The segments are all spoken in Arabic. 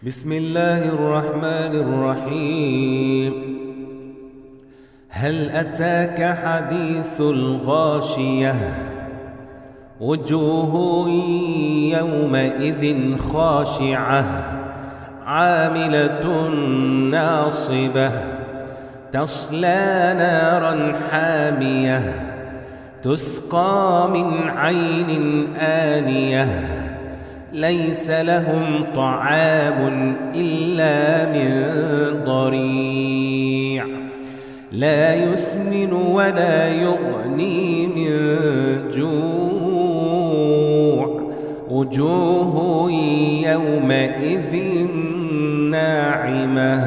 بسم الله الرحمن الرحيم. هل أتاك حديث الغاشية؟ وجوه يومئذ خاشعة عاملة ناصبة تصلى نارا حامية تسقى من عين آنية ليس لهم طعام إلا من ضريع لا يسمن ولا يغني من جوع وجوه يومئذ ناعمة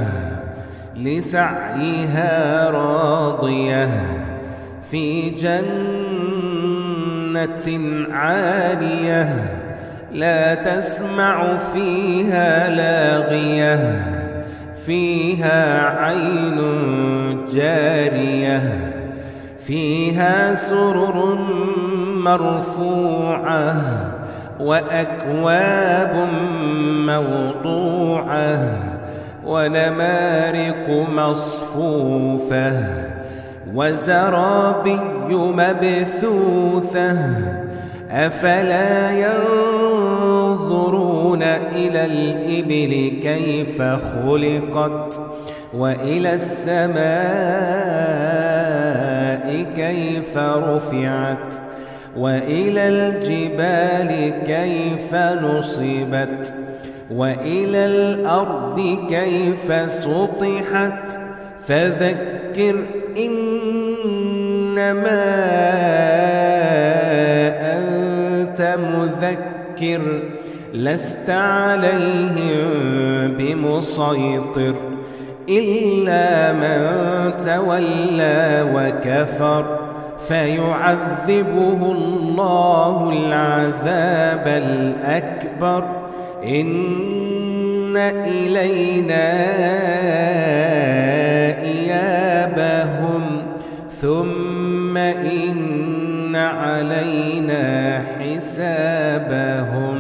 لسعيها راضية في جنة عالية لا تسمع فيها لاغية فيها عين جارية فيها سرر مرفوعة وأكواب موضوعة ونمارق مصفوفة وزرابي مبثوثة أفلا ينظرون إلى الإبل كيف خلقت وإلى السماء كيف رفعت وإلى الجبال كيف نصبت وإلى الأرض كيف سطحت فذكر إنما أنت مذكر لست عليهم بمسيطر إلا من تولى وكفر فيعذبه الله العذاب الأكبر إن إلينا إيابهم ثم إن علينا حسابهم.